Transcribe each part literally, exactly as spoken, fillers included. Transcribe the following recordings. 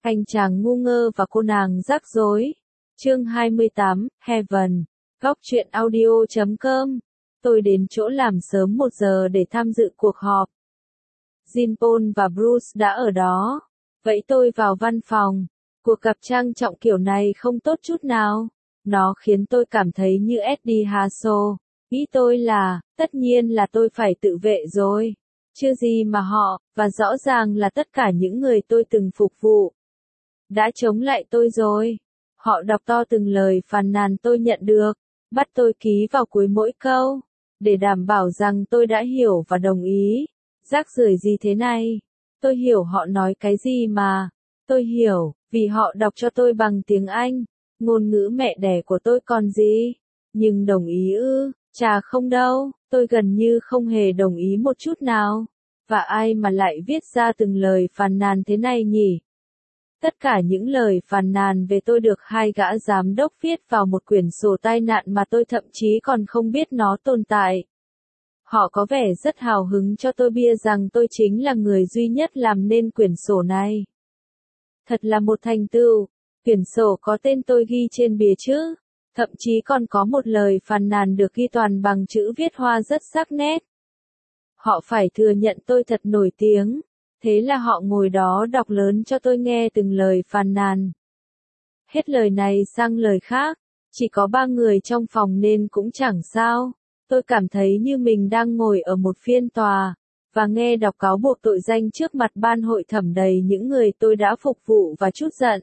Anh chàng ngu ngơ và cô nàng rắc rối. Chương hai mươi tám, Heaven. Góc truyện audio chấm com. Tôi đến chỗ làm sớm một giờ để tham dự cuộc họp. Jean Paul và Bruce đã ở đó. Vậy tôi vào văn phòng. Cuộc gặp trang trọng kiểu này không tốt chút nào. Nó khiến tôi cảm thấy như Eddie Hasso. Ý tôi là, tất nhiên là tôi phải tự vệ rồi. Chưa gì mà họ, và rõ ràng là tất cả những người tôi từng phục vụ, đã chống lại tôi rồi. Họ đọc to từng lời phàn nàn tôi nhận được, bắt tôi ký vào cuối mỗi câu, để đảm bảo rằng tôi đã hiểu và đồng ý. Rác rưởi gì thế này? Tôi hiểu họ nói cái gì mà. Tôi hiểu, vì họ đọc cho tôi bằng tiếng Anh, ngôn ngữ mẹ đẻ của tôi còn gì. Nhưng đồng ý ư? Chà không đâu, tôi gần như không hề đồng ý một chút nào. Và ai mà lại viết ra từng lời phàn nàn thế này nhỉ? Tất cả những lời phàn nàn về tôi được hai gã giám đốc viết vào một quyển sổ tai nạn mà tôi thậm chí còn không biết nó tồn tại. Họ có vẻ rất hào hứng cho tôi bia rằng tôi chính là người duy nhất làm nên quyển sổ này. Thật là một thành tựu. Quyển sổ có tên tôi ghi trên bìa chứ. Thậm chí còn có một lời phàn nàn được ghi toàn bằng chữ viết hoa rất sắc nét. Họ phải thừa nhận tôi thật nổi tiếng. Thế là họ ngồi đó đọc lớn cho tôi nghe từng lời phàn nàn. Hết lời này sang lời khác. Chỉ có ba người trong phòng nên cũng chẳng sao. Tôi cảm thấy như mình đang ngồi ở một phiên tòa, và nghe đọc cáo buộc tội danh trước mặt ban hội thẩm đầy những người tôi đã phục vụ và trút giận.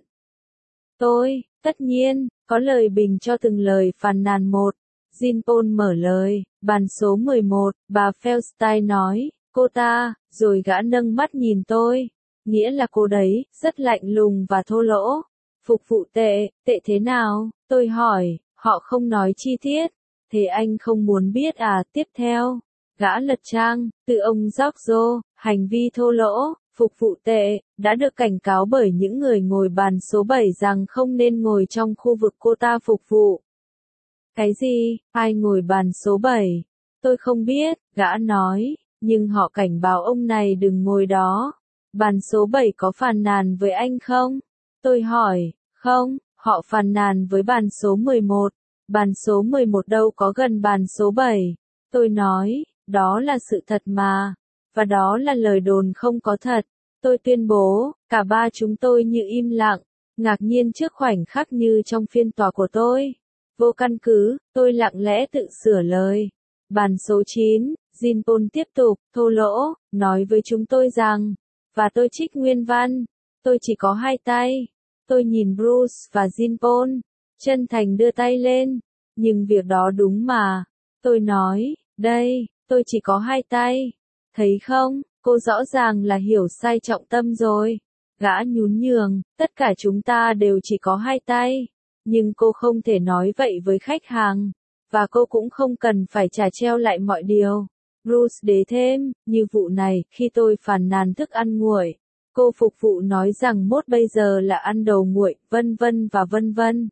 Tôi, tất nhiên, có lời bình cho từng lời phàn nàn một. Jean Paul mở lời, bàn số mười một, bà Feldstein nói, cô ta, rồi gã nâng mắt nhìn tôi. Nghĩa là cô đấy, rất lạnh lùng và thô lỗ. Phục vụ tệ, tệ thế nào? Tôi hỏi, họ không nói chi tiết. Thế anh không muốn biết à? Tiếp theo, gã lật trang, từ ông Giorgio, hành vi thô lỗ, phục vụ tệ, đã được cảnh cáo bởi những người ngồi bàn số bảy rằng không nên ngồi trong khu vực cô ta phục vụ. Cái gì? Ai ngồi bàn số bảy? Tôi không biết, gã nói, nhưng họ cảnh báo ông này đừng ngồi đó. Bàn số bảy có phàn nàn với anh không? Tôi hỏi, không, họ phàn nàn với bàn số mười một. Bàn số mười một đâu có gần bàn số bảy. Tôi nói, đó là sự thật mà. Và đó là lời đồn không có thật. Tôi tuyên bố, cả ba chúng tôi như im lặng, ngạc nhiên trước khoảnh khắc như trong phiên tòa của tôi. Vô căn cứ, tôi lặng lẽ tự sửa lời. Bàn số chín, Jean Paul tiếp tục, thô lỗ, nói với chúng tôi rằng, và tôi trích nguyên văn, tôi chỉ có hai tay. Tôi nhìn Bruce và Jean Paul, chân thành đưa tay lên, nhưng việc đó đúng mà. Tôi nói, đây, tôi chỉ có hai tay. Thấy không, cô rõ ràng là hiểu sai trọng tâm rồi. Gã nhún nhường, tất cả chúng ta đều chỉ có hai tay. Nhưng cô không thể nói vậy với khách hàng. Và cô cũng không cần phải trả treo lại mọi điều. Bruce đế thêm, như vụ này, khi tôi phàn nàn thức ăn nguội, cô phục vụ nói rằng mốt bây giờ là ăn đầu nguội, vân vân và vân vân.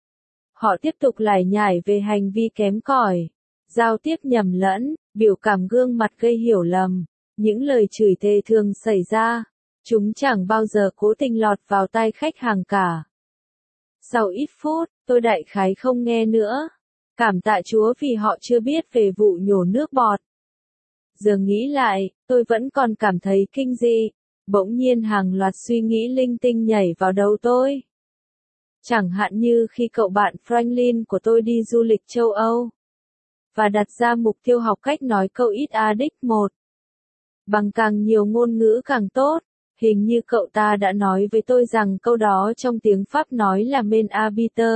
Họ tiếp tục lải nhải về hành vi kém cỏi, giao tiếp nhầm lẫn, biểu cảm gương mặt gây hiểu lầm, những lời chửi thề thường xảy ra. Chúng chẳng bao giờ cố tình lọt vào tai khách hàng cả. Sau ít phút, tôi đại khái không nghe nữa. Cảm tạ Chúa vì họ chưa biết về vụ nhổ nước bọt. Giờ nghĩ lại, tôi vẫn còn cảm thấy kinh dị. Bỗng nhiên hàng loạt suy nghĩ linh tinh nhảy vào đầu tôi. Chẳng hạn như khi cậu bạn Franklin của tôi đi du lịch châu Âu, và đặt ra mục tiêu học cách nói câu ít addict một. Bằng càng nhiều ngôn ngữ càng tốt. Hình như cậu ta đã nói với tôi rằng câu đó trong tiếng Pháp nói là main arbiter.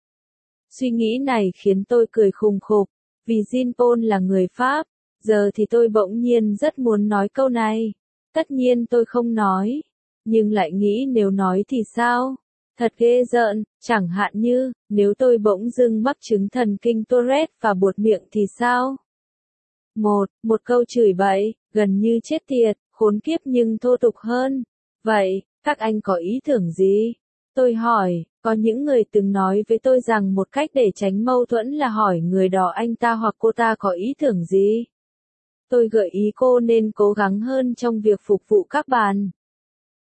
Suy nghĩ này khiến tôi cười khùng khục, vì Jean Paul là người Pháp. Giờ thì tôi bỗng nhiên rất muốn nói câu này. Tất nhiên tôi không nói, nhưng lại nghĩ nếu nói thì sao? Thật ghê rợn, chẳng hạn như, nếu tôi bỗng dưng mắc chứng thần kinh Tourette và buột miệng thì sao? Một, một câu chửi bậy, gần như chết tiệt, khốn kiếp nhưng thô tục hơn. Vậy, các anh có ý tưởng gì? Tôi hỏi, có những người từng nói với tôi rằng một cách để tránh mâu thuẫn là hỏi người đó anh ta hoặc cô ta có ý tưởng gì? Tôi gợi ý cô nên cố gắng hơn trong việc phục vụ các bàn.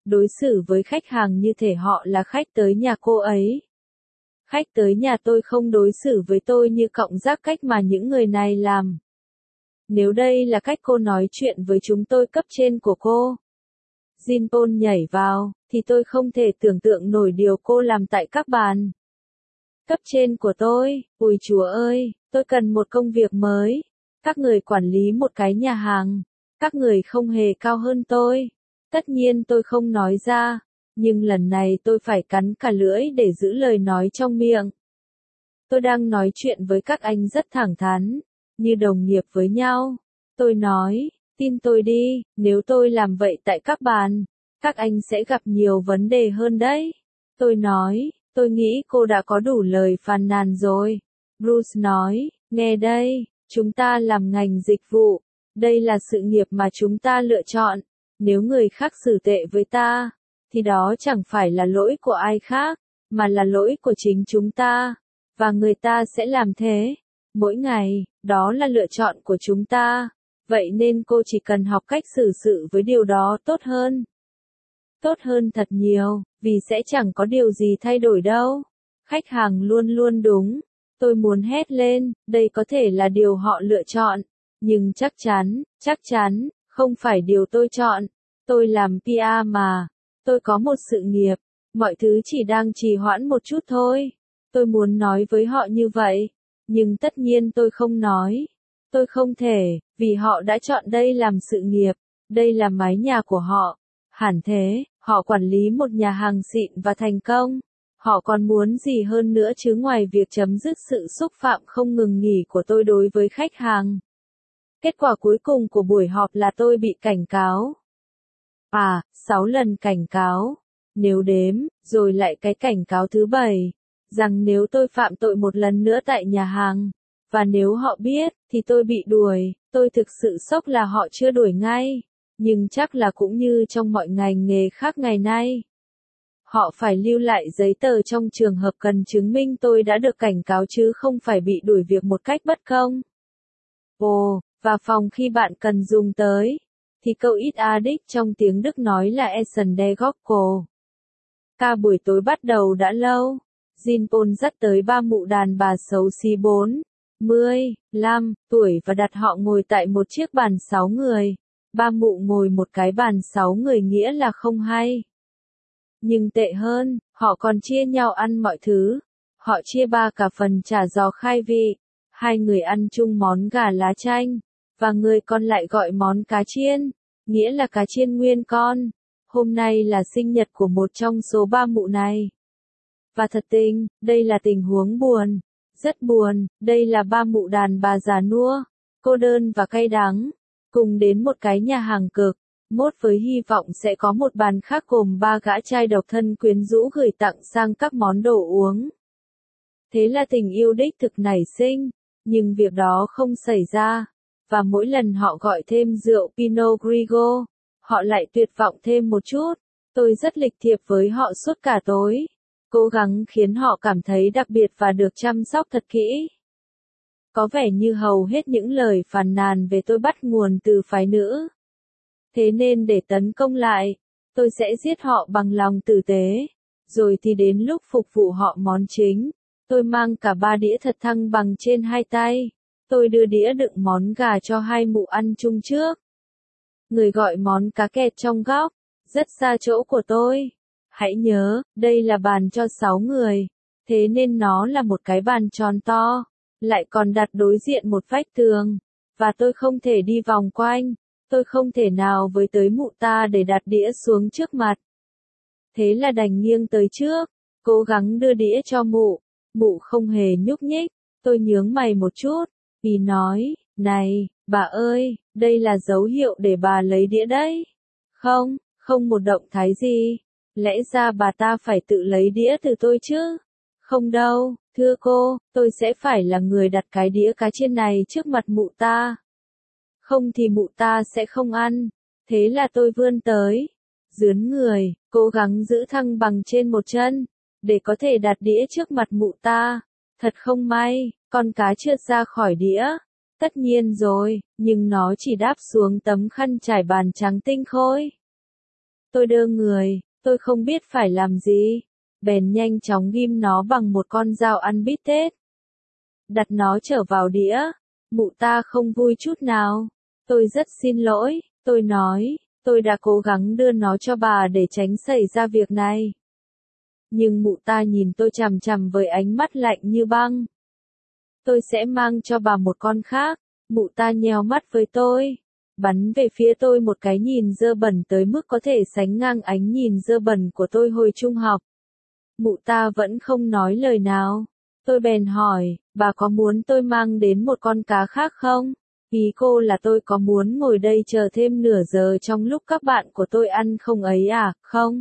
đối xử với khách hàng như thể họ là khách tới nhà cô ấy. Khách tới nhà tôi không đối xử với tôi như cộng giác cách mà những người này làm. Nếu đây là cách cô nói chuyện với chúng tôi cấp trên của cô, Jinpon nhảy vào, thì tôi không thể tưởng tượng nổi điều cô làm tại các bàn. Cấp trên của tôi, ôi chúa ơi, tôi cần một công việc mới. Các người quản lý một cái nhà hàng. Các người không hề cao hơn tôi. Tất nhiên tôi không nói ra, nhưng lần này tôi phải cắn cả lưỡi để giữ lời nói trong miệng. Tôi đang nói chuyện với các anh rất thẳng thắn, như đồng nghiệp với nhau. Tôi nói, tin tôi đi, nếu tôi làm vậy tại các bàn, các anh sẽ gặp nhiều vấn đề hơn đấy. Tôi nói, tôi nghĩ cô đã có đủ lời phàn nàn rồi. Bruce nói, nghe đây, chúng ta làm ngành dịch vụ. Đây là sự nghiệp mà chúng ta lựa chọn. Nếu người khác xử tệ với ta, thì đó chẳng phải là lỗi của ai khác, mà là lỗi của chính chúng ta. Và người ta sẽ làm thế. Mỗi ngày, đó là lựa chọn của chúng ta. Vậy nên cô chỉ cần học cách xử sự với điều đó tốt hơn. Tốt hơn thật nhiều, vì sẽ chẳng có điều gì thay đổi đâu. Khách hàng luôn luôn đúng. Tôi muốn hét lên, đây có thể là điều họ lựa chọn. Nhưng chắc chắn, chắc chắn, không phải điều tôi chọn. Tôi làm pê e mà. Tôi có một sự nghiệp. Mọi thứ chỉ đang trì hoãn một chút thôi. Tôi muốn nói với họ như vậy. Nhưng tất nhiên tôi không nói. Tôi không thể, vì họ đã chọn đây làm sự nghiệp. Đây là mái nhà của họ. Hẳn thế, họ quản lý một nhà hàng xịn và thành công. Họ còn muốn gì hơn nữa chứ ngoài việc chấm dứt sự xúc phạm không ngừng nghỉ của tôi đối với khách hàng. Kết quả cuối cùng của buổi họp là tôi bị cảnh cáo. À, sáu lần cảnh cáo. Nếu đếm, rồi lại cái cảnh cáo thứ bảy, rằng nếu tôi phạm tội một lần nữa tại nhà hàng, và nếu họ biết, thì tôi bị đuổi. Tôi thực sự sốc là họ chưa đuổi ngay, nhưng chắc là cũng như trong mọi ngành nghề khác ngày nay. Họ phải lưu lại giấy tờ trong trường hợp cần chứng minh tôi đã được cảnh cáo chứ không phải bị đuổi việc một cách bất công. Ồ, và phòng khi bạn cần dùng tới, thì câu ít addict trong tiếng Đức nói là Essen der Gockel. Ca buổi tối bắt đầu đã lâu. Jinpon dắt tới ba mụ đàn bà xấu xí bốn mươi lăm tuổi và đặt họ ngồi tại một chiếc bàn sáu người. Ba mụ ngồi một cái bàn sáu người nghĩa là không hay. Nhưng tệ hơn, họ còn chia nhau ăn mọi thứ. Họ chia ba cả phần chả giò khai vị. Hai người ăn chung món gà lá chanh. Và người còn lại gọi món cá chiên, nghĩa là cá chiên nguyên con. Hôm nay là sinh nhật của một trong số ba mụ này. Và thật tình, đây là tình huống buồn. Rất buồn, đây là ba mụ đàn bà già nua, cô đơn và cay đắng, cùng đến một cái nhà hàng cực, mốt với hy vọng sẽ có một bàn khác gồm ba gã trai độc thân quyến rũ gửi tặng sang các món đồ uống. Thế là tình yêu đích thực nảy sinh, nhưng việc đó không xảy ra, và mỗi lần họ gọi thêm rượu Pinot Grigio, họ lại tuyệt vọng thêm một chút. Tôi rất lịch thiệp với họ suốt cả tối, cố gắng khiến họ cảm thấy đặc biệt và được chăm sóc thật kỹ. Có vẻ như hầu hết những lời phàn nàn về tôi bắt nguồn từ phái nữ. Thế nên để tấn công lại, tôi sẽ giết họ bằng lòng tử tế. Rồi thì đến lúc phục vụ họ món chính, tôi mang cả ba đĩa thật thăng bằng trên hai tay. Tôi đưa đĩa đựng món gà cho hai mụ ăn chung trước. Người gọi món cá kẹt trong góc, rất xa chỗ của tôi. Hãy nhớ, đây là bàn cho sáu người, thế nên nó là một cái bàn tròn to, lại còn đặt đối diện một vách tường, và tôi không thể đi vòng quanh, tôi không thể nào với tới mụ ta để đặt đĩa xuống trước mặt. Thế là đành nghiêng tới trước, cố gắng đưa đĩa cho mụ, mụ không hề nhúc nhích, tôi nhướng mày một chút, vì nói, này, bà ơi, đây là dấu hiệu để bà lấy đĩa đấy. Không, không một động thái gì. Lẽ ra bà ta phải tự lấy đĩa từ tôi chứ? Không đâu, thưa cô, tôi sẽ phải là người đặt cái đĩa cá chiên này trước mặt mụ ta. Không thì mụ ta sẽ không ăn. Thế là tôi vươn tới, dướn người, cố gắng giữ thăng bằng trên một chân, để có thể đặt đĩa trước mặt mụ ta. Thật không may, con cá trượt ra khỏi đĩa. Tất nhiên rồi, nhưng nó chỉ đáp xuống tấm khăn trải bàn trắng tinh khôi. Tôi đơ người, tôi không biết phải làm gì. Bèn nhanh chóng ghim nó bằng một con dao ăn bít tết. Đặt nó trở vào đĩa. Mụ ta không vui chút nào. Tôi rất xin lỗi, tôi nói, tôi đã cố gắng đưa nó cho bà để tránh xảy ra việc này. Nhưng mụ ta nhìn tôi chằm chằm với ánh mắt lạnh như băng. Tôi sẽ mang cho bà một con khác. Mụ ta nheo mắt với tôi, bắn về phía tôi một cái nhìn dơ bẩn tới mức có thể sánh ngang ánh nhìn dơ bẩn của tôi hồi trung học. Mụ ta vẫn không nói lời nào. Tôi bèn hỏi, bà có muốn tôi mang đến một con cá khác không? Ý cô là tôi có muốn ngồi đây chờ thêm nửa giờ trong lúc các bạn của tôi ăn không ấy à, không?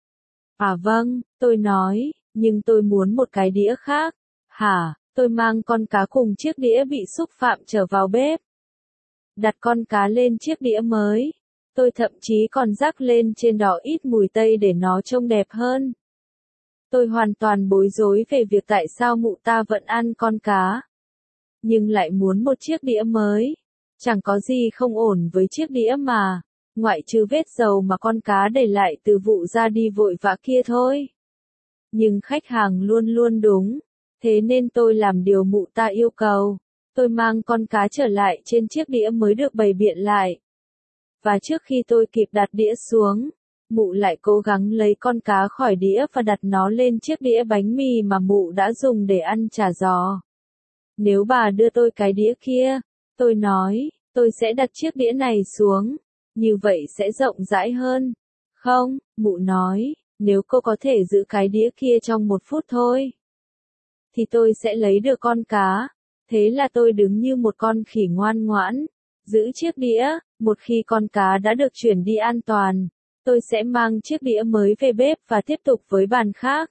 À vâng, tôi nói, nhưng tôi muốn một cái đĩa khác. Hả? Tôi mang con cá cùng chiếc đĩa bị xúc phạm trở vào bếp. Đặt con cá lên chiếc đĩa mới. Tôi thậm chí còn rắc lên trên đó ít mùi tây để nó trông đẹp hơn. Tôi hoàn toàn bối rối về việc tại sao mụ ta vẫn ăn con cá. Nhưng lại muốn một chiếc đĩa mới. Chẳng có gì không ổn với chiếc đĩa mà. Ngoại trừ vết dầu mà con cá để lại từ vụ ra đi vội vã kia thôi. Nhưng khách hàng luôn luôn đúng. Thế nên tôi làm điều mụ ta yêu cầu. Tôi mang con cá trở lại trên chiếc đĩa mới được bày biện lại. Và trước khi tôi kịp đặt đĩa xuống, mụ lại cố gắng lấy con cá khỏi đĩa và đặt nó lên chiếc đĩa bánh mì mà mụ đã dùng để ăn chả giò. Nếu bà đưa tôi cái đĩa kia, tôi nói, tôi sẽ đặt chiếc đĩa này xuống. Như vậy sẽ rộng rãi hơn. Không, mụ nói, nếu cô có thể giữ cái đĩa kia trong một phút thôi, thì tôi sẽ lấy được con cá. Thế là tôi đứng như một con khỉ ngoan ngoãn, giữ chiếc đĩa. Một khi con cá đã được chuyển đi an toàn, tôi sẽ mang chiếc đĩa mới về bếp và tiếp tục với bàn khác.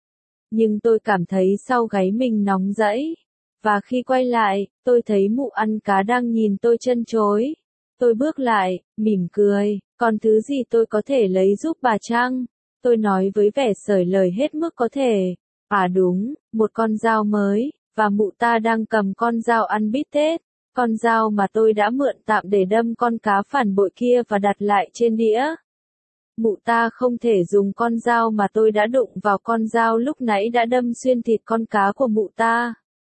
Nhưng tôi cảm thấy sau gáy mình nóng rẫy. Và khi quay lại, tôi thấy mụ ăn cá đang nhìn tôi trân trối. Tôi bước lại, mỉm cười, còn thứ gì tôi có thể lấy giúp bà chăng? Tôi nói với vẻ sởi lời hết mức có thể. À đúng, một con dao mới, và mụ ta đang cầm con dao ăn bít tết. Con dao mà tôi đã mượn tạm để đâm con cá phản bội kia và đặt lại trên đĩa. Mụ ta không thể dùng con dao mà tôi đã đụng vào con dao lúc nãy đã đâm xuyên thịt con cá của mụ ta.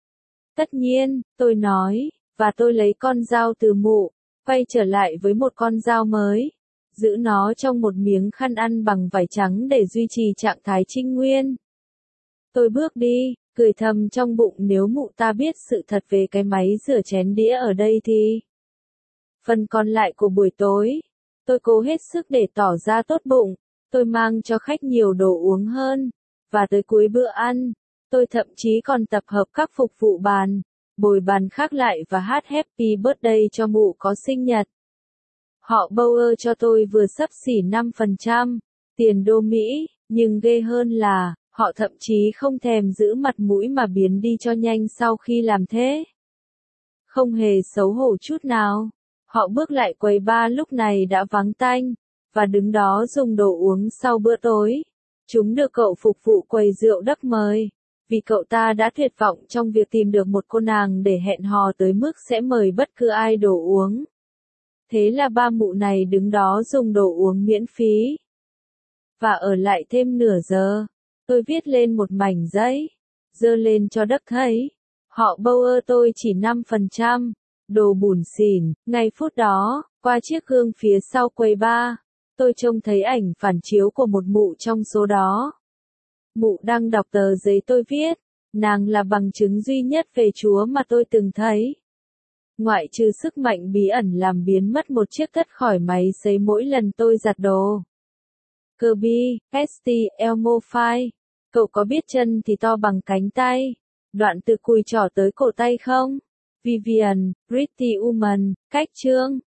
Tất nhiên, tôi nói, và tôi lấy con dao từ mụ, quay trở lại với một con dao mới, giữ nó trong một miếng khăn ăn bằng vải trắng để duy trì trạng thái trinh nguyên. Tôi bước đi, cười thầm trong bụng nếu mụ ta biết sự thật về cái máy rửa chén đĩa ở đây thì. Phần còn lại của buổi tối, tôi cố hết sức để tỏ ra tốt bụng, tôi mang cho khách nhiều đồ uống hơn, và tới cuối bữa ăn, tôi thậm chí còn tập hợp các phục vụ bàn, bồi bàn khác lại và hát Happy Birthday cho mụ có sinh nhật. Họ Bauer cho tôi vừa xấp xỉ năm phần trăm tiền đô Mỹ, nhưng ghê hơn là, họ thậm chí không thèm giữ mặt mũi mà biến đi cho nhanh sau khi làm thế. Không hề xấu hổ chút nào. Họ bước lại quầy bar lúc này đã vắng tanh, và đứng đó dùng đồ uống sau bữa tối. Chúng được cậu phục vụ quầy rượu đắp mời, vì cậu ta đã tuyệt vọng trong việc tìm được một cô nàng để hẹn hò tới mức sẽ mời bất cứ ai đồ uống. Thế là ba mụ này đứng đó dùng đồ uống miễn phí. Và ở lại thêm nửa giờ. Tôi viết lên một mảnh giấy, dơ lên cho Đức thấy. Họ Bauer tôi chỉ năm phần trăm, đồ bủn xỉn. Ngay phút đó, qua chiếc gương phía sau quầy bar, tôi trông thấy ảnh phản chiếu của một mụ trong số đó. Mụ đang đọc tờ giấy tôi viết, nàng là bằng chứng duy nhất về Chúa mà tôi từng thấy. Ngoại trừ sức mạnh bí ẩn làm biến mất một chiếc tất khỏi máy sấy mỗi lần tôi giặt đồ. Kirby, Esty, Elmo File. Cậu có biết chân thì to bằng cánh tay? Đoạn từ cùi trỏ tới cổ tay không? Vivian, Pretty Woman, cách chương.